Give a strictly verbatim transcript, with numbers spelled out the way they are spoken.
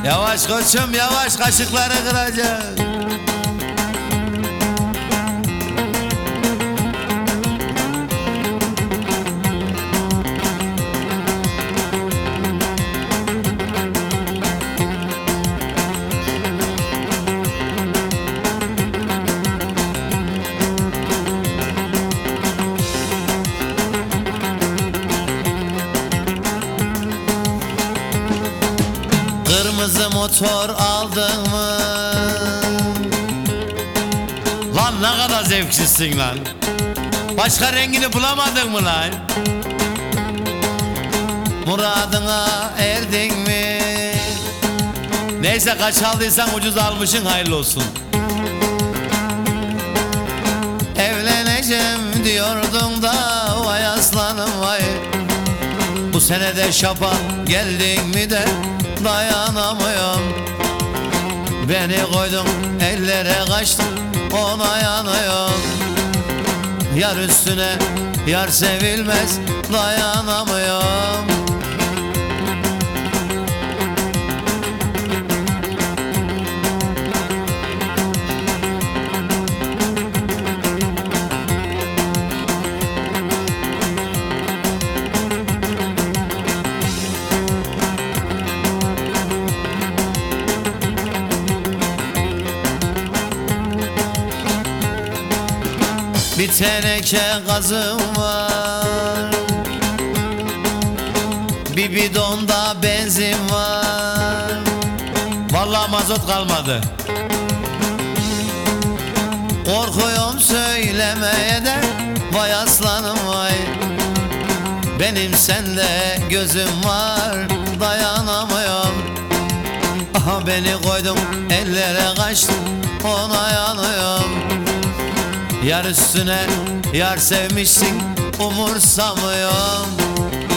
Yavaş koçum yavaş, kaşıkları kıracak. Kırmızı motor aldın mı? Lan ne kadar zevksizsin lan. Başka rengini bulamadın mı lan? Muradına erdin mi? Neyse kaç aldıysan ucuz almışsın, hayırlı olsun. Evleneceğim diyordun da vay aslanım vay. Bu sene de şapan geldin mi de dayanamıyorum. Beni koydun ellere kaçtım, ona yanıyorum. Yar üstüne yar sevilmez, dayanamıyorum. Bir teneke gazım var, bir bidonda benzin var. Vallahi mazot kalmadı. Korkuyorum söylemeye de vay aslanım vay. Benim sende gözüm var, dayanamıyorum. Aha beni koydum ellere kaçtım, ona yanıyorum. Yar üstüne yar sevmişsin, umursamıyorum.